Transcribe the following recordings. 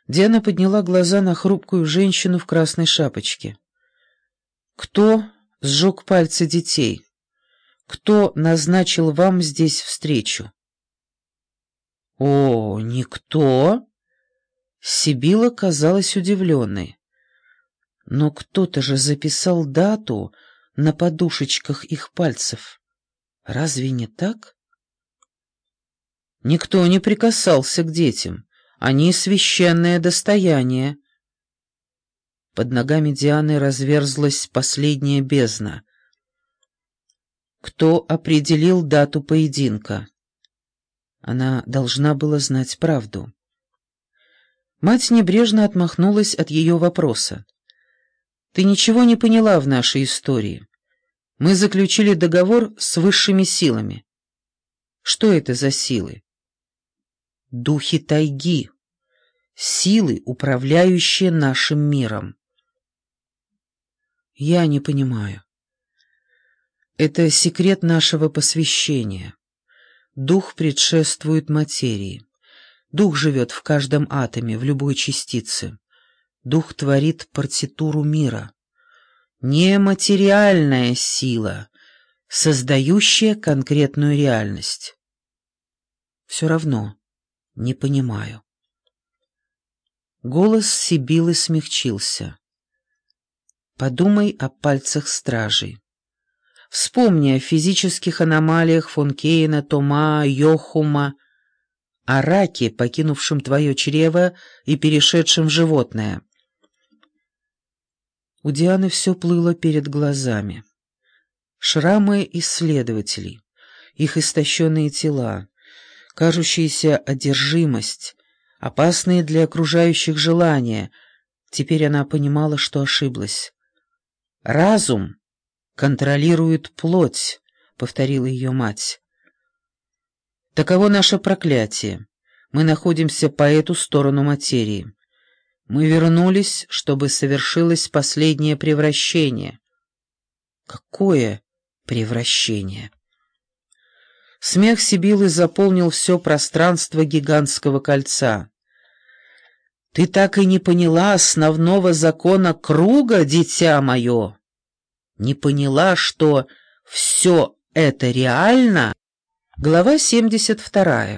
Диана подняла глаза на хрупкую женщину в красной шапочке. «Кто сжег пальцы детей? Кто назначил вам здесь встречу?» «О, никто?» Сибила казалась удивленной. «Но кто-то же записал дату на подушечках их пальцев. Разве не так?» «Никто не прикасался к детям. Они священное достояние». Под ногами Дианы разверзлась последняя бездна. «Кто определил дату поединка?» Она должна была знать правду. Мать небрежно отмахнулась от ее вопроса. «Ты ничего не поняла в нашей истории. Мы заключили договор с высшими силами». «Что это за силы?» «Духи тайги. Силы, управляющие нашим миром». «Я не понимаю. Это секрет нашего посвящения. Дух предшествует материи. Дух живет в каждом атоме, в любой частице. Дух творит партитуру мира. Нематериальная сила, создающая конкретную реальность». «Все равно не понимаю». Голос Сибилы смягчился. «Подумай о пальцах стражей. Вспомни о физических аномалиях фон Кейна, Тома, Йохума, о раке, покинувшем твое чрево и перешедшем в животное». У Дианы все плыло перед глазами. Шрамы исследователей, их истощенные тела, кажущаяся одержимость, опасные для окружающих желания. Теперь она понимала, что ошиблась. «Разум контролирует плоть», — повторила ее мать. «Таково наше проклятие. Мы находимся по эту сторону материи. Мы вернулись, чтобы совершилось последнее превращение». «Какое превращение?» Смех Сибилы заполнил все пространство гигантского кольца. «Ты так и не поняла основного закона круга, дитя мое? Не поняла, что все это реально?» Глава 72.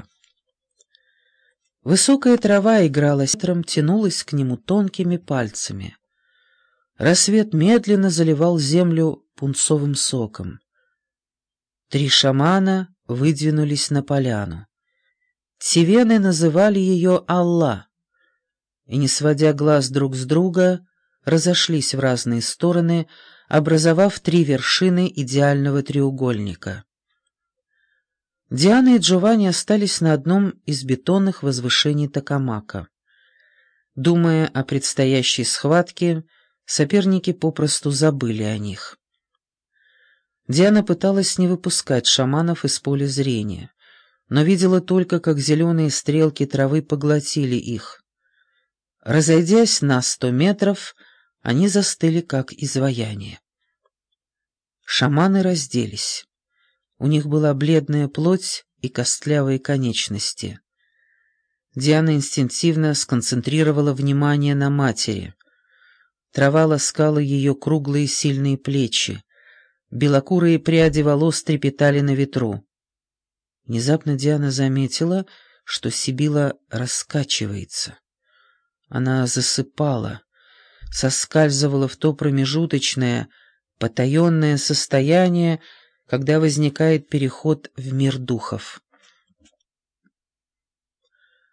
Высокая трава играла с ветром, тянулась к нему тонкими пальцами. Рассвет медленно заливал землю пунцовым соком. 3 шамана выдвинулись на поляну. Тивены называли ее Аллах, и, не сводя глаз друг с друга, разошлись в разные стороны, образовав 3 вершины идеального треугольника. Диана и Джованни остались на одном из бетонных возвышений Токамака. Думая о предстоящей схватке, соперники попросту забыли о них. Диана пыталась не выпускать шаманов из поля зрения, но видела только, как зеленые стрелки травы поглотили их. Разойдясь на 100 метров, они застыли, как изваяние. Шаманы разделись. У них была бледная плоть и костлявые конечности. Диана инстинктивно сконцентрировала внимание на матери. Трава ласкала ее круглые сильные плечи. Белокурые пряди волос трепетали на ветру. Внезапно Диана заметила, что Сибила раскачивается. Она засыпала, соскальзывала в то промежуточное, потаенное состояние, когда возникает переход в мир духов.